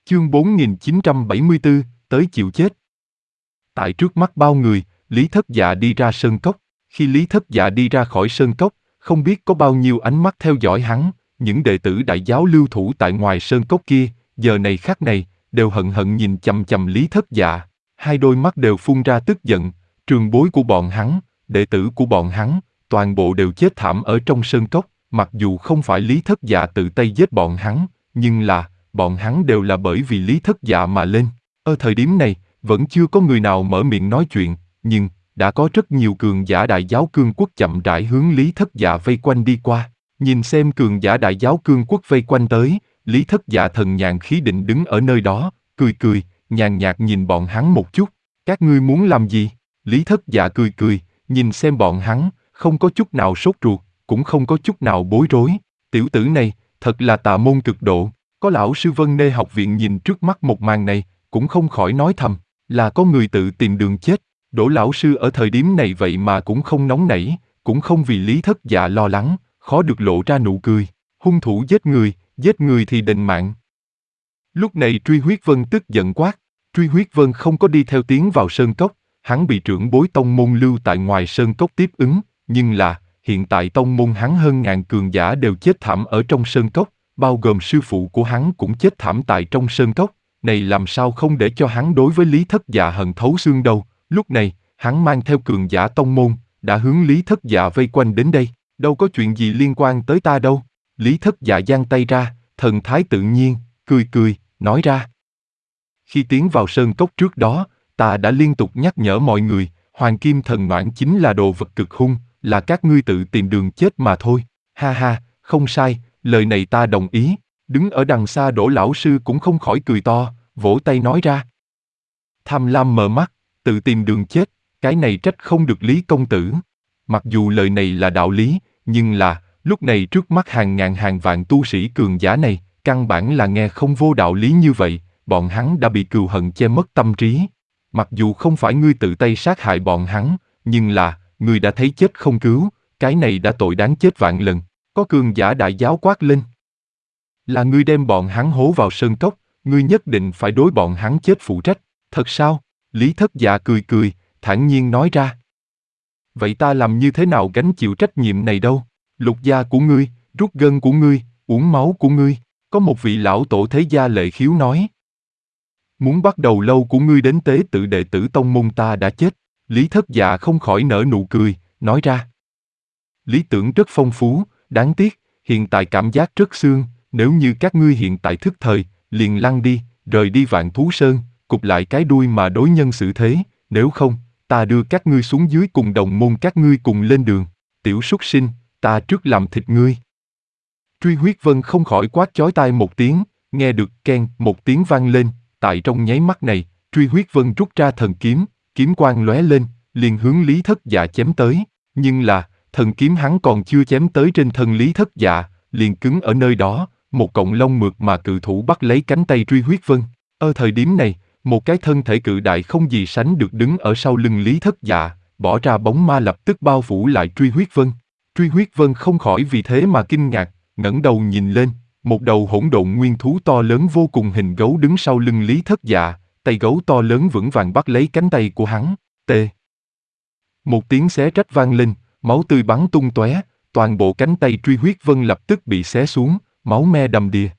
Chương 4974, tới chịu chết. Tại trước mắt bao người, Lý Thất Dạ đi ra sơn cốc. Khi Lý Thất Dạ đi ra khỏi sơn cốc, không biết có bao nhiêu ánh mắt theo dõi hắn, những đệ tử đại giáo lưu thủ tại ngoài sơn cốc kia, giờ này khắc này, đều hận hận nhìn chằm chằm Lý Thất Dạ. Hai đôi mắt đều phun ra tức giận, trường bối của bọn hắn, đệ tử của bọn hắn, toàn bộ đều chết thảm ở trong sơn cốc, mặc dù không phải Lý Thất Dạ tự tay giết bọn hắn, nhưng là, bọn hắn đều là bởi vì Lý Thất Dạ mà lên. Ở thời điểm này, vẫn chưa có người nào mở miệng nói chuyện, nhưng, đã có rất nhiều cường giả đại giáo cương quốc chậm rãi hướng Lý Thất Dạ vây quanh đi qua. Nhìn xem cường giả đại giáo cương quốc vây quanh tới, Lý Thất Dạ thần nhàn khí định đứng ở nơi đó, cười cười, nhàn nhạt nhìn bọn hắn một chút. Các ngươi muốn làm gì? Lý Thất Dạ cười cười, nhìn xem bọn hắn, không có chút nào sốt ruột, cũng không có chút nào bối rối. Tiểu tử này, thật là tà môn cực độ. Có lão sư Vân Nê học viện nhìn trước mắt một màn này, cũng không khỏi nói thầm, là có người tự tìm đường chết. Đỗ lão sư ở thời điểm này vậy mà cũng không nóng nảy, cũng không vì Lý Thất Dạ lo lắng, khó được lộ ra nụ cười. Hung thủ giết người thì đền mạng. Lúc này Truy Huyết Vân tức giận quát. Truy Huyết Vân không có đi theo tiến vào sơn cốc, hắn bị trưởng bối tông môn lưu tại ngoài sơn cốc tiếp ứng, nhưng là, hiện tại tông môn hắn hơn ngàn cường giả đều chết thảm ở trong sơn cốc, bao gồm sư phụ của hắn cũng chết thảm tại trong sơn cốc, này làm sao không để cho hắn đối với Lý Thất Dạ hận thấu xương đâu. Lúc này, hắn mang theo cường giả tông môn, đã hướng Lý Thất Dạ vây quanh đến đây, đâu có chuyện gì liên quan tới ta đâu. Lý Thất Dạ giang tay ra, thần thái tự nhiên, cười cười, nói ra. Khi tiến vào sơn cốc trước đó, ta đã liên tục nhắc nhở mọi người, Hoàng Kim Thần Noãn chính là đồ vật cực hung, là các ngươi tự tìm đường chết mà thôi. Ha ha, không sai, lời này ta đồng ý. Đứng ở đằng xa Đỗ lão sư cũng không khỏi cười to, vỗ tay nói ra. Tham lam mờ mắt, tự tìm đường chết, cái này trách không được Lý công tử. Mặc dù lời này là đạo lý, nhưng là, lúc này trước mắt hàng ngàn hàng vạn tu sĩ cường giả này, căn bản là nghe không vô đạo lý như vậy, bọn hắn đã bị cừu hận che mất tâm trí. Mặc dù không phải ngươi tự tay sát hại bọn hắn, nhưng là, ngươi đã thấy chết không cứu, cái này đã tội đáng chết vạn lần. Có cường giả đại giáo quát lên. Là ngươi đem bọn hắn hố vào sơn cốc, ngươi nhất định phải đối bọn hắn chết phụ trách. Thật sao? Lý Thất Dạ cười cười, thản nhiên nói ra. Vậy ta làm như thế nào gánh chịu trách nhiệm này đâu? Lục gia của ngươi, rút gân của ngươi, uống máu của ngươi. Có một vị lão tổ thế gia Lệ Khiếu nói. Muốn bắt đầu lâu của ngươi đến tế tự đệ tử tông môn ta đã chết. Lý Thất Dạ không khỏi nở nụ cười, nói ra. Lý tưởng rất phong phú, đáng tiếc, hiện tại cảm giác rất xương, nếu như các ngươi hiện tại thức thời, liền lăn đi, rời đi Vạn Thú Sơn, cụp lại cái đuôi mà đối nhân xử thế, nếu không, ta đưa các ngươi xuống dưới cùng đồng môn các ngươi cùng lên đường. Tiểu súc sinh, ta trước làm thịt ngươi. Truy Huyết Vân không khỏi quát chói tai một tiếng, nghe được keng một tiếng vang lên, tại trong nháy mắt này, Truy Huyết Vân rút ra thần kiếm, kiếm quang lóe lên, liền hướng Lý Thất Dạ chém tới, nhưng là, thần kiếm hắn còn chưa chém tới trên thân Lý Thất Dạ, liền cứng ở nơi đó, một cọng lông mượt mà cự thủ bắt lấy cánh tay Truy Huyết Vân. Ở thời điểm này, một cái thân thể cự đại không gì sánh được đứng ở sau lưng Lý Thất Dạ, bỏ ra bóng ma lập tức bao phủ lại Truy Huyết Vân. Truy Huyết Vân không khỏi vì thế mà kinh ngạc, ngẩng đầu nhìn lên, một đầu hỗn độn nguyên thú to lớn vô cùng hình gấu đứng sau lưng Lý Thất Dạ, tay gấu to lớn vững vàng bắt lấy cánh tay của hắn. T. Một tiếng xé rách vang lên, máu tươi bắn tung tóe, toàn bộ cánh tay Truy Huyết Vân lập tức bị xé xuống, máu me đầm đìa.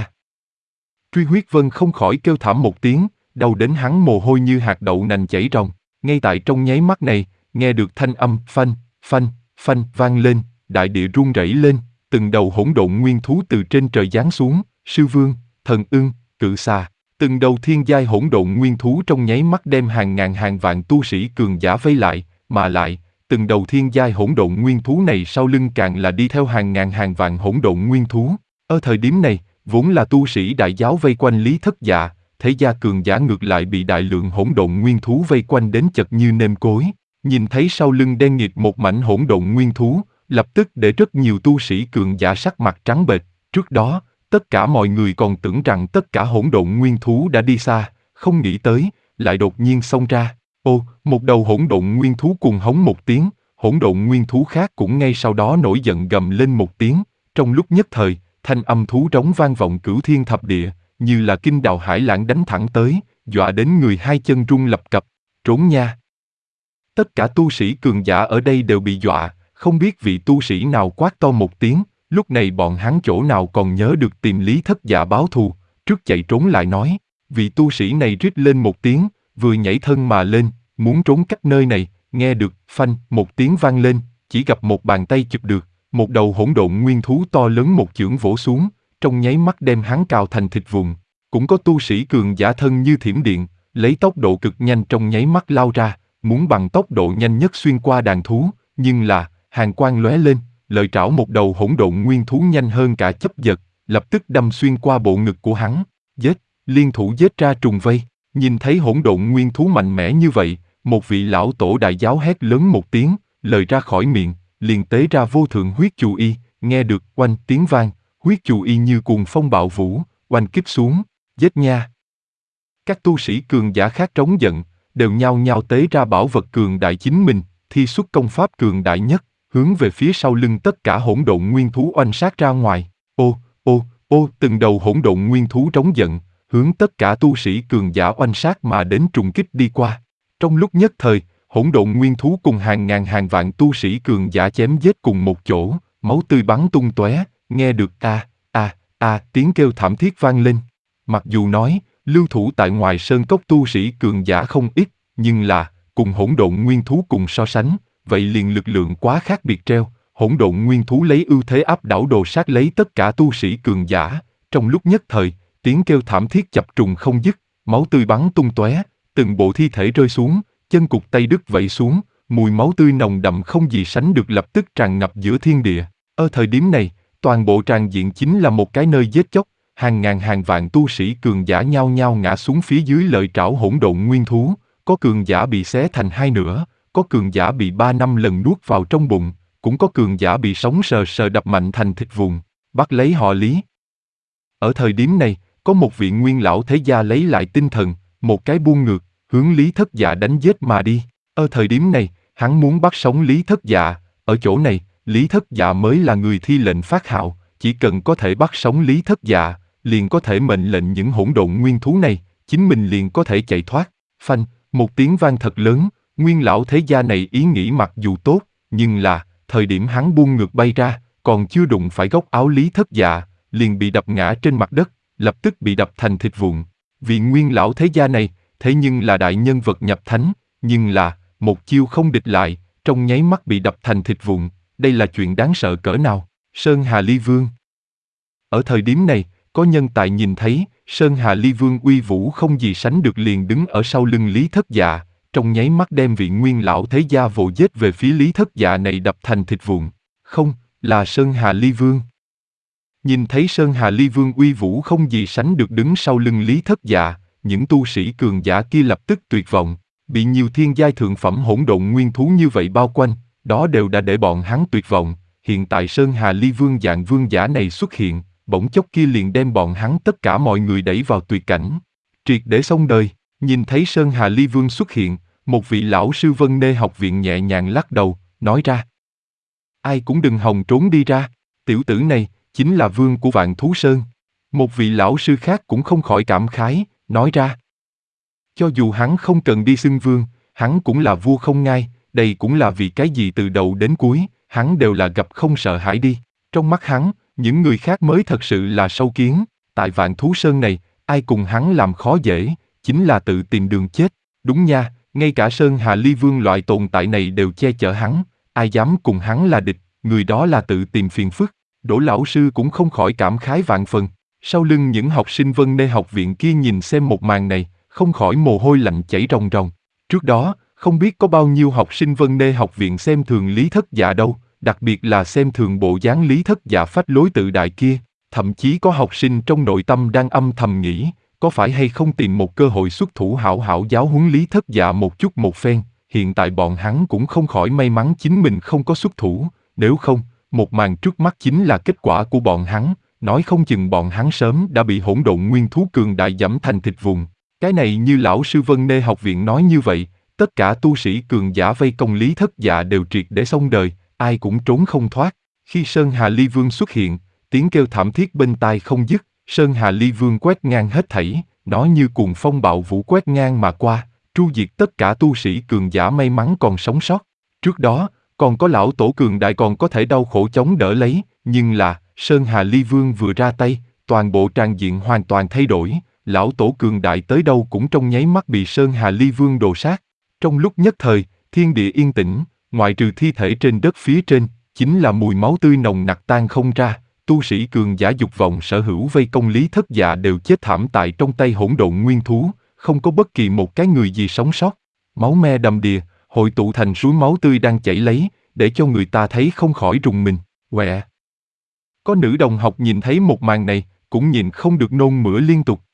Truy Huyết Vân không khỏi kêu thảm một tiếng, đau đến hắn mồ hôi như hạt đậu nành chảy ròng. Ngay tại trong nháy mắt này, nghe được thanh âm phanh, phanh, phanh vang lên, đại địa rung rẩy lên, từng đầu hỗn độn nguyên thú từ trên trời giáng xuống, sư vương, thần ưng, cự xà, từng đầu thiên giai hỗn độn nguyên thú trong nháy mắt đem hàng ngàn hàng vạn tu sĩ cường giả vây lại, mà lại, từng đầu thiên giai hỗn độn nguyên thú này sau lưng càng là đi theo hàng ngàn hàng vạn hỗn độn nguyên thú. Ở thời điểm này, vốn là tu sĩ đại giáo vây quanh Lý Thất Dạ, thế gia cường giả ngược lại bị đại lượng hỗn độn nguyên thú vây quanh đến chật như nêm cối. Nhìn thấy sau lưng đen nghịt một mảnh hỗn độn nguyên thú, lập tức để rất nhiều tu sĩ cường giả sắc mặt trắng bệch. Trước đó, tất cả mọi người còn tưởng rằng tất cả hỗn độn nguyên thú đã đi xa, không nghĩ tới, lại đột nhiên xông ra. Ô, một đầu hỗn độn nguyên thú cùng hống một tiếng, hỗn độn nguyên thú khác cũng ngay sau đó nổi giận gầm lên một tiếng. Trong lúc nhất thời, thanh âm thú rống vang vọng cửu thiên thập địa, như là kinh đào hải lãng đánh thẳng tới, dọa đến người hai chân run lập cập. Trốn nha! Tất cả tu sĩ cường giả ở đây đều bị dọa, không biết vị tu sĩ nào quát to một tiếng, lúc này bọn hắn chỗ nào còn nhớ được tìm Lý Thất Dạ báo thù, trước chạy trốn lại nói, vị tu sĩ này rít lên một tiếng, vừa nhảy thân mà lên, muốn trốn cách nơi này, nghe được, phanh, một tiếng vang lên, chỉ gặp một bàn tay chụp được, một đầu hỗn độn nguyên thú to lớn một chưởng vỗ xuống, trong nháy mắt đem hắn cào thành thịt vụn. Cũng có tu sĩ cường giả thân như thiểm điện, lấy tốc độ cực nhanh trong nháy mắt lao ra, muốn bằng tốc độ nhanh nhất xuyên qua đàn thú, nhưng là, hàn quang lóe lên, lợi trảo một đầu hỗn độn nguyên thú nhanh hơn cả chớp giật, lập tức đâm xuyên qua bộ ngực của hắn, giết, liên thủ giết ra trùng vây. Nhìn thấy hỗn độn nguyên thú mạnh mẽ như vậy, một vị lão tổ đại giáo hét lớn một tiếng, lời ra khỏi miệng, liền tế ra vô thượng huyết chù y, nghe được oanh tiếng vang, huyết chù y như cuồng phong bạo vũ, oanh kích xuống, giết nha. Các tu sĩ cường giả khác trống giận, đều nhao nhao tế ra bảo vật cường đại chính mình, thi xuất công pháp cường đại nhất, hướng về phía sau lưng tất cả hỗn độn nguyên thú oanh sát ra ngoài. Ô, từng đầu hỗn độn nguyên thú trống giận, hướng tất cả tu sĩ cường giả oanh sát mà đến trùng kích đi qua. Trong lúc nhất thời, hỗn độn nguyên thú cùng hàng ngàn hàng vạn tu sĩ cường giả chém giết cùng một chỗ, máu tươi bắn tung tóe, nghe được tiếng kêu thảm thiết vang lên. Mặc dù nói, lưu thủ tại ngoài sơn cốc tu sĩ cường giả không ít, nhưng là, cùng hỗn độn nguyên thú cùng so sánh, vậy liền lực lượng quá khác biệt treo. Hỗn độn nguyên thú lấy ưu thế áp đảo đồ sát lấy tất cả tu sĩ cường giả, trong lúc nhất thời, tiếng kêu thảm thiết chập trùng không dứt, máu tươi bắn tung tóe, từng bộ thi thể rơi xuống, chân cụt tay đứt vẩy xuống, mùi máu tươi nồng đậm không gì sánh được lập tức tràn ngập giữa thiên địa. Ở thời điểm này, toàn bộ tràng diện chính là một cái nơi giết chóc, hàng ngàn hàng vạn tu sĩ cường giả nhao nhao ngã xuống phía dưới lợi trảo hỗn độn nguyên thú, có cường giả bị xé thành hai nửa, có cường giả bị 3-5 lần nuốt vào trong bụng, cũng có cường giả bị sống sờ sờ đập mạnh thành thịt vụn, bắt lấy họ Lý. Ở thời điểm này, có một vị nguyên lão thế gia lấy lại tinh thần, một cái buông ngược, hướng Lý Thất Dạ đánh giết mà đi. Ở thời điểm này, hắn muốn bắt sống Lý Thất Dạ, ở chỗ này, Lý Thất Dạ mới là người thi lệnh phát hạo, chỉ cần có thể bắt sống Lý Thất Dạ, liền có thể mệnh lệnh những hỗn độn nguyên thú này, chính mình liền có thể chạy thoát. Phanh, một tiếng vang thật lớn, nguyên lão thế gia này ý nghĩ mặc dù tốt, nhưng là, thời điểm hắn buông ngược bay ra, còn chưa đụng phải góc áo Lý Thất Dạ, liền bị đập ngã trên mặt đất, lập tức bị đập thành thịt vụn. Vị nguyên lão thế gia này, thế nhưng là đại nhân vật nhập thánh, nhưng là, một chiêu không địch lại, trong nháy mắt bị đập thành thịt vụn, đây là chuyện đáng sợ cỡ nào. Sơn Hà Ly Vương. Ở thời điểm này, có nhân tài nhìn thấy, Sơn Hà Ly Vương uy vũ không gì sánh được liền đứng ở sau lưng Lý Thất Dạ, trong nháy mắt đem vị nguyên lão thế gia vồ giết về phía Lý Thất Dạ này đập thành thịt vụn. Không, là Sơn Hà Ly Vương. Nhìn thấy Sơn Hà Ly Vương uy vũ không gì sánh được đứng sau lưng Lý Thất Dạ, những tu sĩ cường giả kia lập tức tuyệt vọng, bị nhiều thiên giai thượng phẩm hỗn độn nguyên thú như vậy bao quanh, đó đều đã để bọn hắn tuyệt vọng. Hiện tại Sơn Hà Ly Vương dạng vương giả này xuất hiện, bỗng chốc kia liền đem bọn hắn tất cả mọi người đẩy vào tuyệt cảnh, triệt để xong đời. Nhìn thấy Sơn Hà Ly Vương xuất hiện, một vị lão sư Vân Nê học viện nhẹ nhàng lắc đầu, nói ra: ai cũng đừng hòng trốn đi ra, tiểu tử này chính là vương của Vạn Thú Sơn. Một vị lão sư khác cũng không khỏi cảm khái, nói ra: cho dù hắn không cần đi xưng vương, hắn cũng là vua không ngai, đây cũng là vì cái gì từ đầu đến cuối, hắn đều là gặp không sợ hãi đi. Trong mắt hắn, những người khác mới thật sự là sâu kiến, tại Vạn Thú Sơn này, ai cùng hắn làm khó dễ, chính là tự tìm đường chết. Đúng nha, ngay cả Sơn Hà Ly Vương loại tồn tại này đều che chở hắn, ai dám cùng hắn là địch, người đó là tự tìm phiền phức. Đỗ lão sư cũng không khỏi cảm khái vạn phần. Sau lưng những học sinh Vân Nê học viện kia nhìn xem một màn này, không khỏi mồ hôi lạnh chảy ròng ròng. Trước đó, không biết có bao nhiêu học sinh Vân Nê học viện xem thường Lý Thất Dạ đâu, đặc biệt là xem thường bộ dáng Lý Thất Dạ phách lối tự đại kia. Thậm chí có học sinh trong nội tâm đang âm thầm nghĩ, có phải hay không tìm một cơ hội xuất thủ hảo hảo giáo huấn Lý Thất Dạ một chút một phen. Hiện tại bọn hắn cũng không khỏi may mắn chính mình không có xuất thủ, nếu không, một màn trước mắt chính là kết quả của bọn hắn, nói không chừng bọn hắn sớm đã bị hỗn độn nguyên thú cường đại giẫm thành thịt vụn. Cái này như lão sư Vân Nê học viện nói như vậy, tất cả tu sĩ cường giả vây công Lý Thất Dạ đều triệt để xong đời, ai cũng trốn không thoát. Khi Sơn Hà Ly Vương xuất hiện, tiếng kêu thảm thiết bên tai không dứt, Sơn Hà Ly Vương quét ngang hết thảy, nó như cuồng phong bạo vũ quét ngang mà qua, tru diệt tất cả tu sĩ cường giả may mắn còn sống sót. Trước đó, còn có lão tổ cường đại còn có thể đau khổ chống đỡ lấy, nhưng là, Sơn Hà Ly Vương vừa ra tay, toàn bộ tràng diện hoàn toàn thay đổi, lão tổ cường đại tới đâu cũng trong nháy mắt bị Sơn Hà Ly Vương đồ sát. Trong lúc nhất thời, thiên địa yên tĩnh, ngoại trừ thi thể trên đất phía trên, chính là mùi máu tươi nồng nặc tan không ra, tu sĩ cường giả dục vọng sở hữu vây công Lý Thất Dạ đều chết thảm tại trong tay hỗn độn nguyên thú, không có bất kỳ một cái người gì sống sót. Máu me đầm đìa, hội tụ thành suối máu tươi đang chảy lấy, để cho người ta thấy không khỏi rùng mình. Quẹ! Có nữ đồng học nhìn thấy một màn này, cũng nhìn không được nôn mửa liên tục.